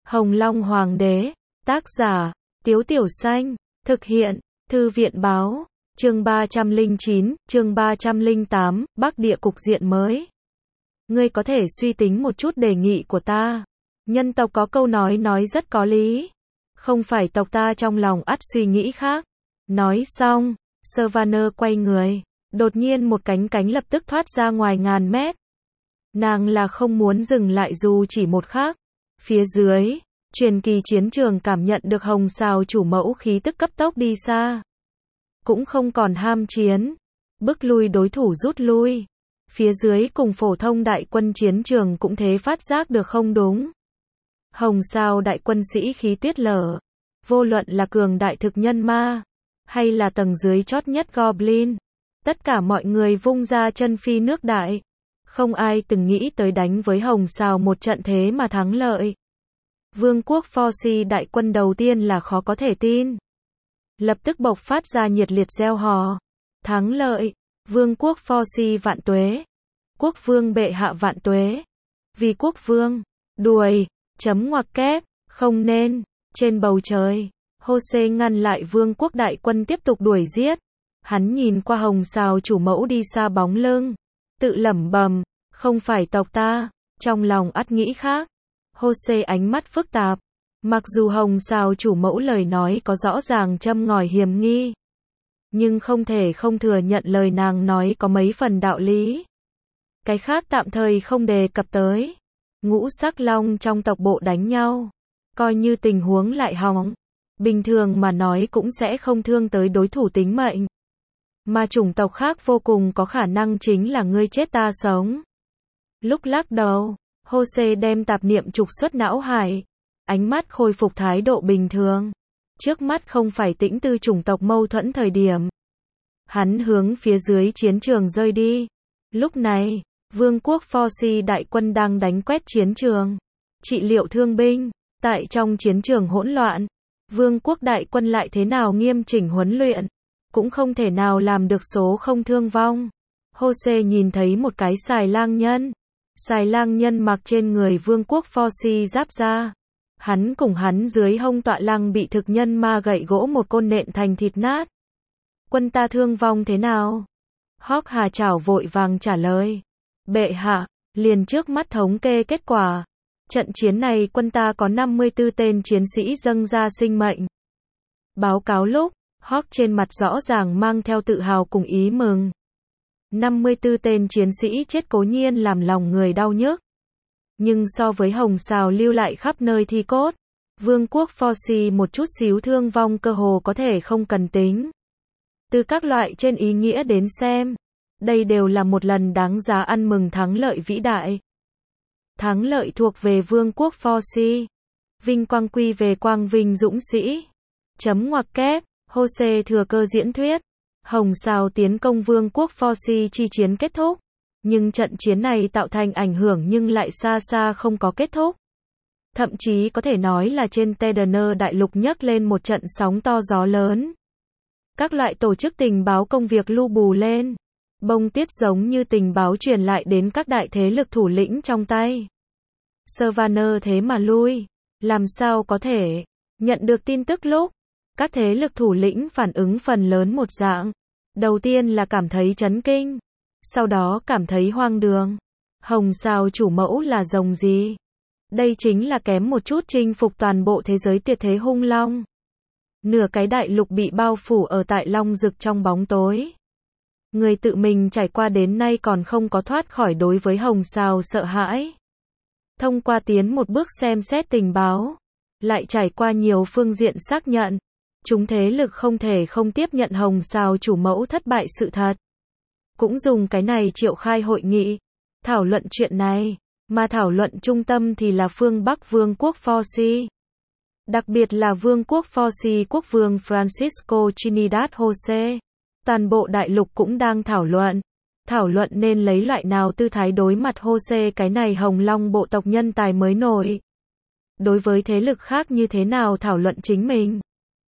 Hồng Long Hoàng đế, tác giả, Tiếu Tiểu Xanh, thực hiện, Thư viện báo, chương 309, chương 308, Bắc Địa cục diện mới. Ngươi có thể suy tính một chút đề nghị của ta. Nhân tộc có câu nói rất có lý. Không phải tộc ta trong lòng ắt suy nghĩ khác. Nói xong, Sylvaner quay người. Đột nhiên một cánh lập tức thoát ra ngoài ngàn mét. Nàng là không muốn dừng lại dù chỉ một khắc. Phía dưới, truyền kỳ chiến trường cảm nhận được Hồng Sào chủ mẫu khí tức cấp tốc đi xa. Cũng không còn ham chiến. Bức lui đối thủ rút lui. Phía dưới cùng phổ thông đại quân chiến trường cũng thế phát giác được không đúng. Hồng Sào đại quân sĩ khí tuyết lở. Vô luận là cường đại thực nhân ma, hay là tầng dưới chót nhất Goblin. Tất cả mọi người vung ra chân phi nước đại. Không ai từng nghĩ tới đánh với Hồng Sào một trận thế mà thắng lợi. Vương quốc Forci đại quân đầu tiên là khó có thể tin. Lập tức bộc phát ra nhiệt liệt reo hò. Thắng lợi, Vương quốc Forci vạn tuế. Quốc vương bệ hạ vạn tuế. Vì quốc vương, đuổi, chấm ngoặc kép, không nên. Trên bầu trời, Jose ngăn lại vương quốc đại quân tiếp tục đuổi giết. Hắn nhìn qua Hồng Sào chủ mẫu đi xa bóng lưng. Tự lẩm bẩm, không phải tộc ta, trong lòng ắt nghĩ khác. Jose ánh mắt phức tạp. Mặc dù Hồng Sào chủ mẫu lời nói có rõ ràng châm ngòi hiểm nghi, nhưng không thể không thừa nhận lời nàng nói có mấy phần đạo lý. Cái khác tạm thời không đề cập tới. Ngũ sắc long trong tộc bộ đánh nhau, coi như tình huống lại hỏng, bình thường mà nói cũng sẽ không thương tới đối thủ tính mệnh. Mà chủng tộc khác vô cùng có khả năng chính là ngươi chết ta sống. Lúc lắc đầu, Jose đem tạp niệm trục xuất não hải, ánh mắt khôi phục thái độ bình thường. Trước mắt không phải tĩnh tư chủng tộc mâu thuẫn thời điểm. Hắn hướng phía dưới chiến trường rơi đi. Lúc này, Vương quốc Forci đại quân đang đánh quét chiến trường, trị liệu thương binh. Tại trong chiến trường hỗn loạn, Vương quốc đại quân lại thế nào nghiêm chỉnh huấn luyện, cũng không thể nào làm được số không thương vong. Jose nhìn thấy một cái xài lang nhân. Xài lang nhân mặc trên người Vương quốc Forci giáp ra. Hắn cùng hắn dưới hông tọa lăng bị thực nhân ma gậy gỗ một côn nện thành thịt nát. Quân ta thương vong thế nào? Hawk Hà Chảo vội vàng trả lời. Bệ hạ, liền trước mắt thống kê kết quả. Trận chiến này quân ta có 54 tên chiến sĩ dâng ra sinh mệnh. Báo cáo lúc, Hawk trên mặt rõ ràng mang theo tự hào cùng ý mừng. 54 tên chiến sĩ chết cố nhiên làm lòng người đau nhức. Nhưng so với Hồng Sào lưu lại khắp nơi thi cốt, Vương quốc Forci một chút xíu thương vong cơ hồ có thể không cần tính. Từ các loại trên ý nghĩa đến xem, đây đều là một lần đáng giá ăn mừng thắng lợi vĩ đại. Thắng lợi thuộc về Vương quốc Forci. Vinh quang quy về quang vinh dũng sĩ. Chấm ngoặc kép, Jose thừa cơ diễn thuyết. Hồng Sào tiến công Vương quốc Forci chi chiến kết thúc. Nhưng trận chiến này tạo thành ảnh hưởng nhưng lại xa xa không có kết thúc. Thậm chí có thể nói là trên Tedaner đại lục nhấc lên một trận sóng to gió lớn. Các loại tổ chức tình báo công việc lu bù lên. Bông tuyết giống như tình báo truyền lại đến các đại thế lực thủ lĩnh trong tay. Sylvaner thế mà lui. Làm sao có thể? Nhận được tin tức lúc, các thế lực thủ lĩnh phản ứng phần lớn một dạng. Đầu tiên là cảm thấy chấn kinh. Sau đó cảm thấy hoang đường. Hồng Sào chủ mẫu là rồng gì? Đây chính là kém một chút chinh phục toàn bộ thế giới tuyệt thế hung long. Nửa cái đại lục bị bao phủ ở tại long rực trong bóng tối. Người tự mình trải qua đến nay còn không có thoát khỏi đối với Hồng Sào sợ hãi. Thông qua tiến một bước xem xét tình báo, lại trải qua nhiều phương diện xác nhận, chúng thế lực không thể không tiếp nhận Hồng Sào chủ mẫu thất bại sự thật. Cũng dùng cái này triệu khai hội nghị, thảo luận chuyện này, mà thảo luận trung tâm thì là phương Bắc Vương quốc Forci. Đặc biệt là Vương quốc Forci quốc vương Francisco Trinidad Jose. Toàn bộ đại lục cũng đang thảo luận nên lấy loại nào tư thái đối mặt Jose cái này hồng long bộ tộc nhân tài mới nổi. Đối với thế lực khác như thế nào thảo luận chính mình.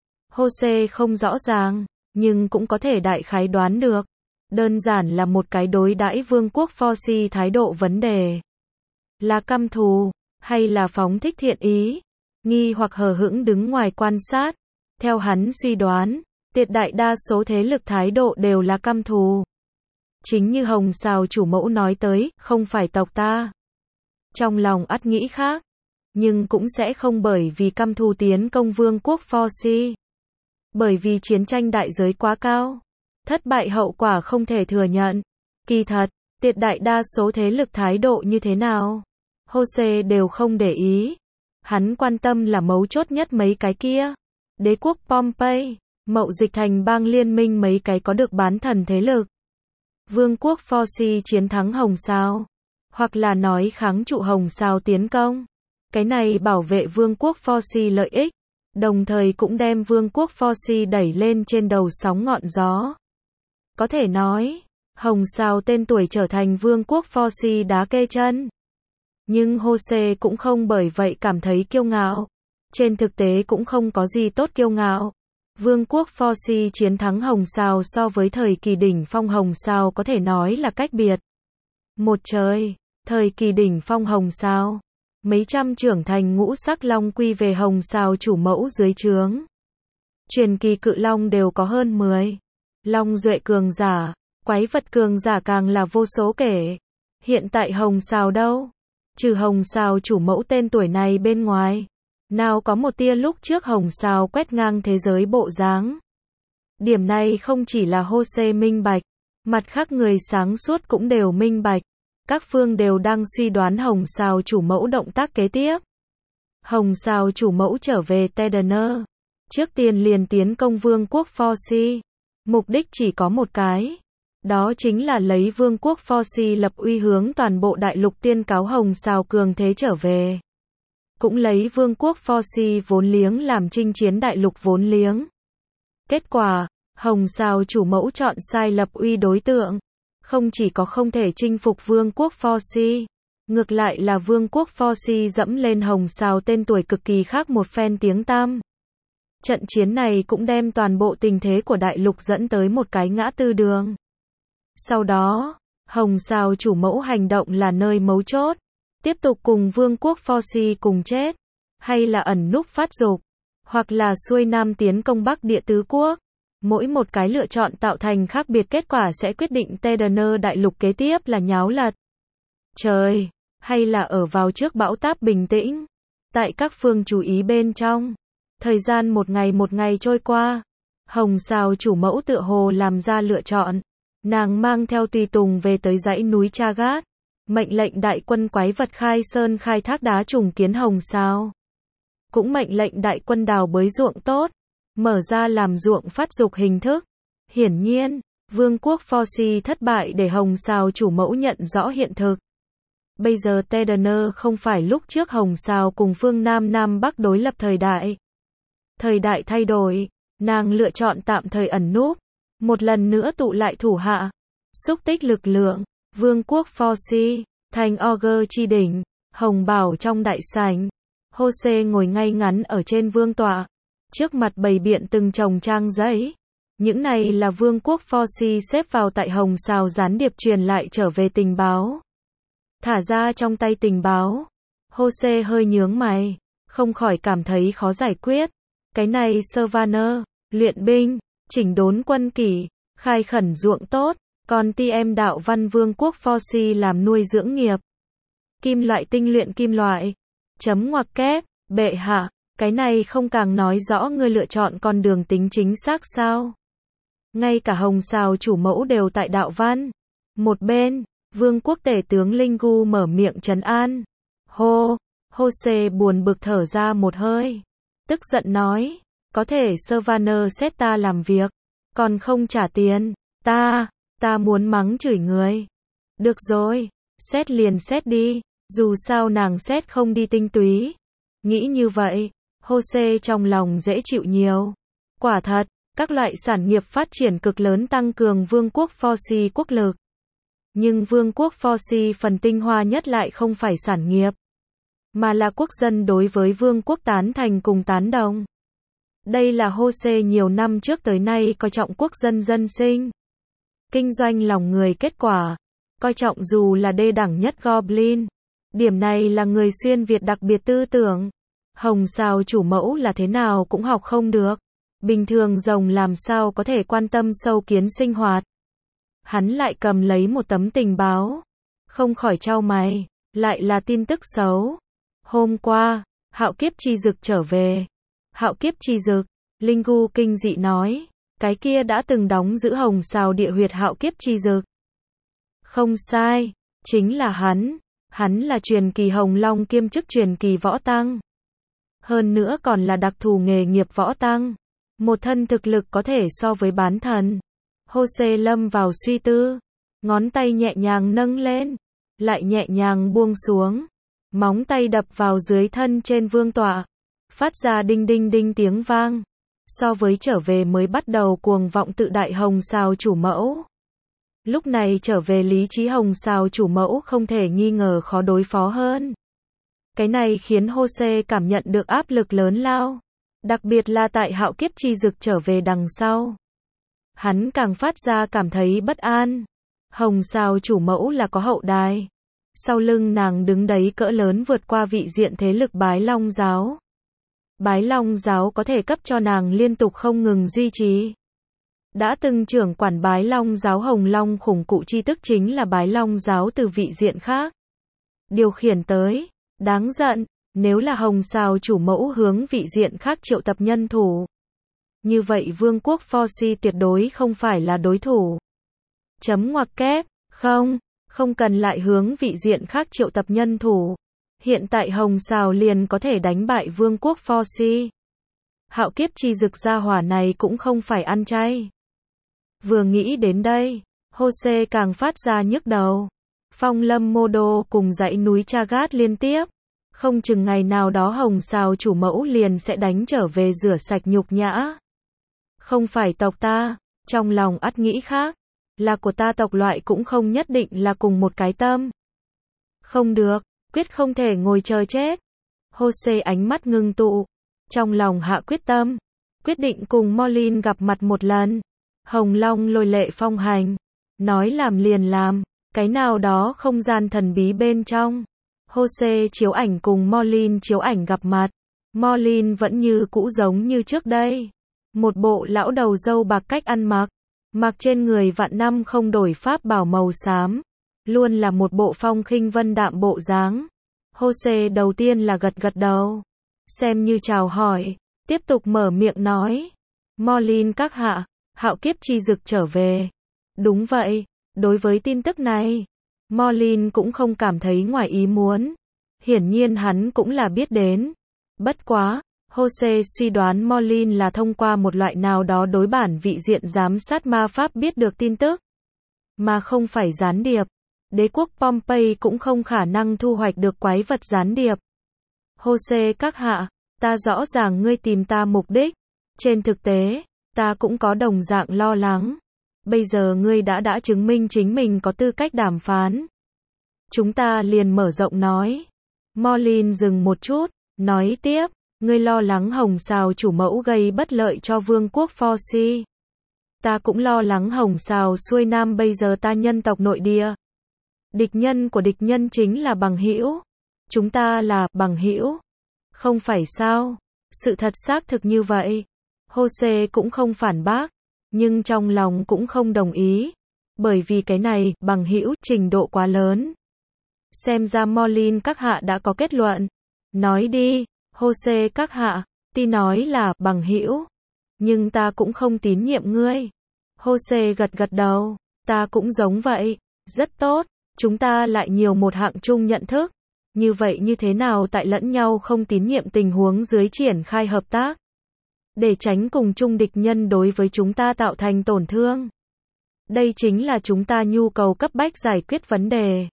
Jose không rõ ràng, nhưng cũng có thể đại khái đoán được. Đơn giản là một cái đối đãi Vương quốc Forci thái độ vấn đề. Là căm thù, hay là phóng thích thiện ý? nghi hoặc hờ hững đứng ngoài quan sát. Theo hắn suy đoán, tuyệt đại đa số thế lực thái độ đều là căm thù. Chính như Hồng Sào chủ mẫu nói tới, không phải tộc ta. Trong lòng ắt nghĩ khác, nhưng cũng sẽ không bởi vì căm thù tiến công vương quốc Forci. Bởi vì chiến tranh đại giới quá cao, thất bại hậu quả không thể thừa nhận. Kỳ thật, tuyệt đại đa số thế lực thái độ như thế nào, Jose đều không để ý. Hắn quan tâm là mấu chốt nhất mấy cái kia. Đế quốc Pompey, mậu dịch thành bang liên minh mấy cái có được bán thần thế lực. Vương quốc Forci chiến thắng Hồng Sao, hoặc là nói kháng trụ Hồng Sao tiến công. Cái này bảo vệ vương quốc Forci lợi ích, đồng thời cũng đem vương quốc Forci đẩy lên trên đầu sóng ngọn gió. Có thể nói, Hồng Sao tên tuổi trở thành vương quốc Forci đá kê chân. Nhưng Jose cũng không bởi vậy cảm thấy kiêu ngạo. Trên thực tế cũng không có gì tốt kiêu ngạo. Vương quốc Forci chiến thắng Hồng Sao so với thời kỳ đỉnh phong Hồng Sao có thể nói là cách biệt. Một trời, thời kỳ đỉnh phong Hồng Sao, mấy trăm trưởng thành ngũ sắc long quy về Hồng Sao chủ mẫu dưới trướng. Truyền kỳ cự long đều có hơn 10. Long duệ cường giả, quái vật cường giả càng là vô số kể. Hiện tại Hồng Sao đâu? Trừ Hồng Sao chủ mẫu tên tuổi này bên ngoài, nào có một tia lúc trước Hồng Sao quét ngang thế giới bộ dáng. Điểm này không chỉ là Jose minh bạch, mặt khác người sáng suốt cũng đều minh bạch. Các phương đều đang suy đoán Hồng Sao chủ mẫu động tác kế tiếp. Hồng Sao chủ mẫu trở về Tedener, trước tiên liền tiến công vương quốc Forci. Mục đích chỉ có một cái, đó chính là lấy vương quốc Forci lập uy hướng toàn bộ đại lục tiên cáo Hồng Sao cường thế trở về. Cũng lấy vương quốc Forci vốn liếng làm chinh chiến đại lục vốn liếng. Kết quả, Hồng Sao chủ mẫu chọn sai lập uy đối tượng. Không chỉ có không thể chinh phục vương quốc Forci, ngược lại là vương quốc Forci dẫm lên Hồng Sao tên tuổi cực kỳ khác một phen tiếng tăm. Trận chiến này cũng đem toàn bộ tình thế của đại lục dẫn tới một cái ngã tư đường. Sau đó, Hồng Sao chủ mẫu hành động là nơi mấu chốt. Tiếp tục cùng vương quốc Forci cùng chết, hay là ẩn núp phát dục, hoặc là xuôi nam tiến công Bắc Địa tứ quốc. Mỗi một cái lựa chọn tạo thành khác biệt kết quả sẽ quyết định Tedener đại lục kế tiếp là nháo lật trời, hay là ở vào trước bão táp bình tĩnh. Tại các phương chú ý bên trong, thời gian một ngày trôi qua, Hồng Sao chủ mẫu tựa hồ làm ra lựa chọn. Nàng mang theo tùy tùng về tới dãy núi Chagat, mệnh lệnh đại quân quái vật khai sơn khai thác đá trùng kiến Hồng Sao. Cũng mệnh lệnh đại quân đào bới ruộng tốt, mở ra làm ruộng phát dục hình thức. Hiển nhiên, vương quốc Forci thất bại để Hồng Sao chủ mẫu nhận rõ hiện thực. Bây giờ Tedener không phải lúc trước Hồng Sao cùng phương Nam Nam Bắc đối lập thời đại. Thời đại thay đổi, nàng lựa chọn tạm thời ẩn núp, một lần nữa tụ lại thủ hạ, xúc tích lực lượng. Vương quốc Forci, thành Augur chi đỉnh, Hồng Bảo trong đại sảnh. Jose ngồi ngay ngắn ở trên vương tọa, trước mặt bày biện từng chồng trang giấy. Những này là vương quốc Forci xếp vào tại Hồng Sao gián điệp truyền lại trở về tình báo. Thả ra trong tay tình báo, Jose hơi nhướng mày, không khỏi cảm thấy khó giải quyết. Cái này Savannah, luyện binh, chỉnh đốn quân kỷ, khai khẩn ruộng tốt, còn TM đạo văn vương quốc Forci làm nuôi dưỡng nghiệp. Kim loại tinh luyện kim loại. Chấm ngoặc kép, bệ hạ, cái này không càng nói rõ ngươi lựa chọn con đường tính chính xác sao? Ngay cả Hồng Sao chủ mẫu đều tại đạo văn. Một bên, vương quốc tể tướng Lingu mở miệng trấn an. Jose buồn bực thở ra một hơi. Tức giận nói, có thể Savannah xét ta làm việc, còn không trả tiền, ta muốn mắng chửi người. Được rồi, xét liền xét đi, dù sao nàng xét không đi tinh túy. Nghĩ như vậy, Jose trong lòng dễ chịu nhiều. Quả thật, các loại sản nghiệp phát triển cực lớn tăng cường vương quốc Forci quốc lực. Nhưng vương quốc Forci phần tinh hoa nhất lại không phải sản nghiệp, mà là quốc dân đối với vương quốc tán thành cùng tán đồng. Đây là Jose nhiều năm trước tới nay coi trọng quốc dân dân sinh, kinh doanh lòng người kết quả, coi trọng dù là đê đẳng nhất Goblin. Điểm này là người xuyên Việt đặc biệt tư tưởng. Hồng Sào chủ mẫu là thế nào cũng học không được. Bình thường rồng làm sao có thể quan tâm sâu kiến sinh hoạt. Hắn lại cầm lấy một tấm tình báo. Không khỏi chau mày, lại là tin tức xấu. Hôm qua, Hạo Kiếp Chi Dực trở về. Hạo Kiếp Chi Dực, Linh Gu kinh dị nói, cái kia đã từng đóng giữ Hồng Sào địa huyệt Hạo Kiếp Chi Dực. Không sai, chính là hắn là truyền kỳ Hồng Long kiêm chức truyền kỳ võ tăng. Hơn nữa còn là đặc thù nghề nghiệp võ tăng. Một thân thực lực có thể so với bán thần. Jose lâm vào suy tư. Ngón tay nhẹ nhàng nâng lên. Lại nhẹ nhàng buông xuống. Móng tay đập vào dưới thân trên vương tọa. Phát ra đinh đinh đinh tiếng vang. So với trở về mới bắt đầu cuồng vọng tự đại Hồng Sào chủ mẫu. Lúc này trở về lý trí Hồng Sào chủ mẫu không thể nghi ngờ khó đối phó hơn. Cái này khiến Jose cảm nhận được áp lực lớn lao. Đặc biệt là tại Hạo Kiếp Chi Dực trở về đằng sau. Hắn càng phát ra cảm thấy bất an. Hồng Sào chủ mẫu là có hậu đài. Sau lưng nàng đứng đấy cỡ lớn vượt qua vị diện thế lực Bái Long giáo. Bái Long giáo có thể cấp cho nàng liên tục không ngừng duy trì. Đã từng trưởng quản Bái Long giáo Hồng Long khủng cụ chi tức chính là Bái Long giáo từ vị diện khác. Điều khiển tới. Đáng giận, nếu là Hồng Sào chủ mẫu hướng vị diện khác triệu tập nhân thủ. Như vậy Vương quốc Forci tuyệt đối không phải là đối thủ. Chấm ngoặc kép, không cần lại hướng vị diện khác triệu tập nhân thủ. Hiện tại Hồng Sào liền có thể đánh bại Vương quốc Forci. Hạo Kiếp Chi Dực gia hỏa này cũng không phải ăn chay. Vừa nghĩ đến đây, Jose càng phát ra nhức đầu. Phong lâm mô đô cùng dãy núi Chagat liên tiếp. Không chừng ngày nào đó Hồng Sào chủ mẫu liền sẽ đánh trở về rửa sạch nhục nhã. Không phải tộc ta, trong lòng ắt nghĩ khác. Là của ta tộc loại cũng không nhất định là cùng một cái tâm. Không được, quyết không thể ngồi chờ chết. Jose ánh mắt ngưng tụ. Trong lòng hạ quyết tâm. Quyết định cùng Morlin gặp mặt một lần. Hồng Long lôi lệ phong hành. Nói làm liền làm. Cái nào đó không gian thần bí bên trong. Jose chiếu ảnh cùng Morlin chiếu ảnh gặp mặt. Morlin vẫn như cũ giống như trước đây. Một bộ lão đầu râu bạc cách ăn mặc. Mặc trên người vạn năm không đổi pháp bảo màu xám. Luôn là một bộ phong khinh vân đạm bộ dáng. Jose đầu tiên là gật gật đầu. Xem như chào hỏi. Tiếp tục mở miệng nói. Morlin các hạ, Hạo Kiếp Chi Dực trở về. Đúng vậy, đối với tin tức này. Morlin cũng không cảm thấy ngoài ý muốn. Hiển nhiên hắn cũng là biết đến. Bất quá, Jose suy đoán Morlin là thông qua một loại nào đó đối bản vị diện giám sát ma pháp biết được tin tức. Mà không phải gián điệp. Đế quốc Pompey cũng không khả năng thu hoạch được quái vật gián điệp. Jose các hạ, ta rõ ràng ngươi tìm ta mục đích. Trên thực tế, ta cũng có đồng dạng lo lắng. Bây giờ ngươi đã chứng minh chính mình có tư cách đàm phán. Chúng ta liền mở rộng nói. Morlin dừng một chút, nói tiếp, ngươi lo lắng Hồng Sào chủ mẫu gây bất lợi cho Vương quốc Forci. Ta cũng lo lắng Hồng Sào xuôi nam bây giờ ta nhân tộc nội địa. Địch nhân của địch nhân chính là bằng hữu. Chúng ta là bằng hữu. Không phải sao? Sự thật xác thực như vậy. Jose cũng không phản bác. Nhưng trong lòng cũng không đồng ý. Bởi vì cái này, bằng hữu, trình độ quá lớn. Xem ra Morlin các hạ đã có kết luận. Nói đi, Jose các hạ, tuy nói là bằng hữu. Nhưng ta cũng không tín nhiệm ngươi. Jose gật gật đầu. Ta cũng giống vậy. Rất tốt. Chúng ta lại nhiều một hạng chung nhận thức. Như vậy như thế nào tại lẫn nhau không tín nhiệm tình huống dưới triển khai hợp tác? Để tránh cùng chung địch nhân đối với chúng ta tạo thành tổn thương. Đây chính là chúng ta nhu cầu cấp bách giải quyết vấn đề.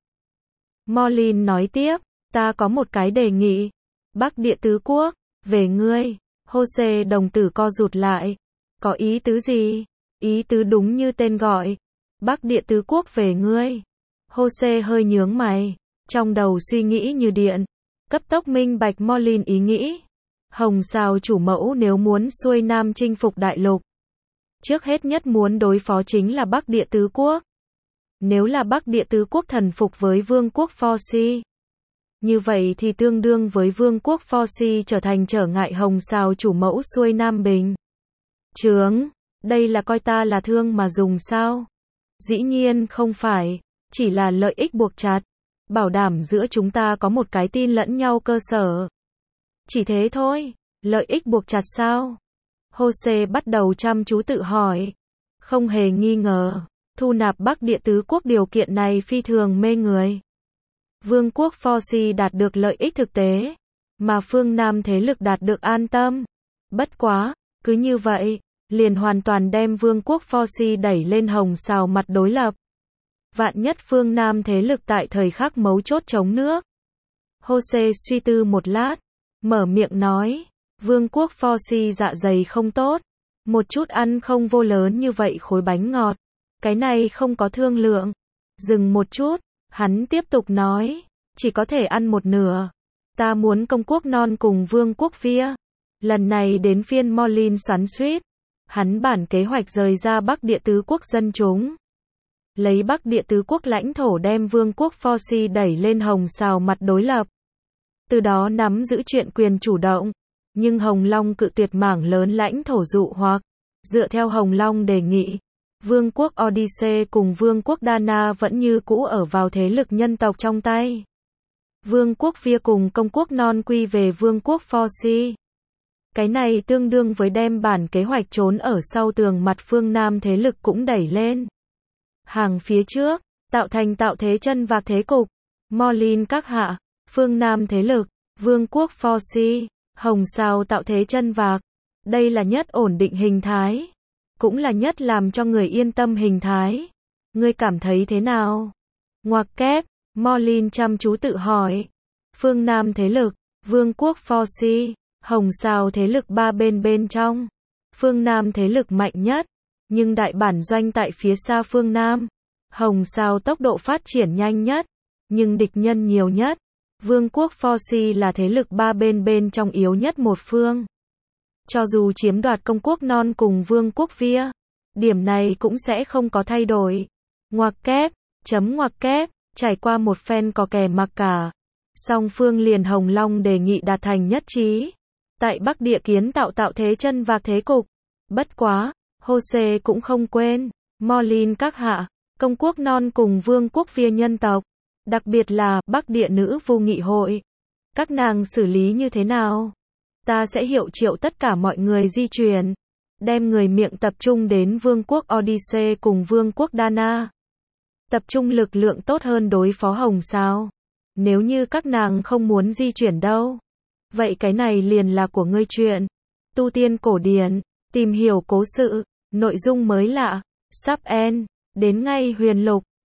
Morlin nói tiếp, ta có một cái đề nghị. Bắc Địa Tứ Quốc, về ngươi. Jose đồng tử co rụt lại. Có ý tứ gì? Ý tứ đúng như tên gọi. Bắc Địa Tứ Quốc về ngươi. Jose hơi nhướng mày. Trong đầu suy nghĩ như điện. Cấp tốc minh bạch Morlin ý nghĩ. Hồng Sào chủ mẫu nếu muốn xuôi nam chinh phục đại lục. Trước hết nhất muốn đối phó chính là Bắc Địa Tứ Quốc. Nếu là Bắc Địa Tứ Quốc thần phục với Vương quốc Forci. Như vậy thì tương đương với vương quốc Forci trở thành trở ngại hồng sào chủ mẫu xuôi Nam Bình. Chướng, đây là coi ta là thương mà dùng sao? Dĩ nhiên không phải, chỉ là lợi ích buộc chặt, bảo đảm giữa chúng ta có một cái tin lẫn nhau cơ sở. Chỉ thế thôi, lợi ích buộc chặt sao? Jose bắt đầu chăm chú tự hỏi. Không hề nghi ngờ, thu nạp Bắc Địa tứ quốc điều kiện này phi thường mê người. Vương quốc Forci đạt được lợi ích thực tế, mà phương Nam thế lực đạt được an tâm. Bất quá, cứ như vậy, liền hoàn toàn đem vương quốc Forci đẩy lên hồng sào mặt đối lập. Vạn nhất phương Nam thế lực tại thời khắc mấu chốt chống nước. Jose suy tư một lát, mở miệng nói, vương quốc Forci dạ dày không tốt, một chút ăn không vô lớn như vậy khối bánh ngọt, cái này không có thương lượng. Dừng một chút, hắn tiếp tục nói, chỉ có thể ăn một nửa. Ta muốn công quốc non cùng vương quốc Via. Lần này đến phiên Morlin xoắn xuýt, hắn bản kế hoạch rời ra Bắc Địa tứ quốc dân chúng. Lấy Bắc Địa tứ quốc lãnh thổ đem vương quốc Forci đẩy lên hồng sào mặt đối lập. Từ đó nắm giữ chuyện quyền chủ động. Nhưng Hồng Long cự tuyệt mảng lớn lãnh thổ dụ hoặc, dựa theo Hồng Long đề nghị, vương quốc Odyssey cùng vương quốc Dana vẫn như cũ ở vào thế lực nhân tộc trong tay. Vương quốc Via cùng công quốc non quy về vương quốc Forci. Cái này tương đương với đem bản kế hoạch trốn ở sau tường mặt phương Nam thế lực cũng đẩy lên. Hàng phía trước, tạo thành tạo thế chân vạc thế cục. Morlin các hạ, phương Nam thế lực, vương quốc Forci, hồng sào tạo thế chân vạc. Đây là nhất ổn định hình thái. Cũng là nhất làm cho người yên tâm hình thái. Ngươi cảm thấy thế nào? Ngoặc kép, Morlin chăm chú tự hỏi. Phương Nam thế lực, vương quốc Forci, hồng sào thế lực ba bên bên trong. Phương Nam thế lực mạnh nhất, nhưng đại bản doanh tại phía xa phương Nam. Hồng sào tốc độ phát triển nhanh nhất, nhưng địch nhân nhiều nhất. Vương quốc Forci là thế lực ba bên bên trong yếu nhất một phương. Cho dù chiếm đoạt công quốc non cùng vương quốc Via, điểm này cũng sẽ không có thay đổi. Ngoặc kép, chấm ngoặc kép, trải qua một phen có kè mặc cả. Song phương liền Hồng Long đề nghị đạt thành nhất trí. Tại Bắc Địa kiến tạo tạo thế chân vạc thế cục. Bất quá, Jose cũng không quên, Morlin các hạ, công quốc non cùng vương quốc Via nhân tộc. Đặc biệt là Bắc Địa nữ vô nghị hội. Các nàng xử lý như thế nào? Ta sẽ hiệu triệu tất cả mọi người di chuyển. Đem người miệng tập trung đến vương quốc Odyssey cùng vương quốc Dana. Tập trung lực lượng tốt hơn đối phó hồng sao. Nếu như các nàng không muốn di chuyển đâu. Vậy cái này liền là của ngươi chuyện. Tu tiên cổ điển, tìm hiểu cố sự, nội dung mới lạ, sắp end, đến ngay huyền lục.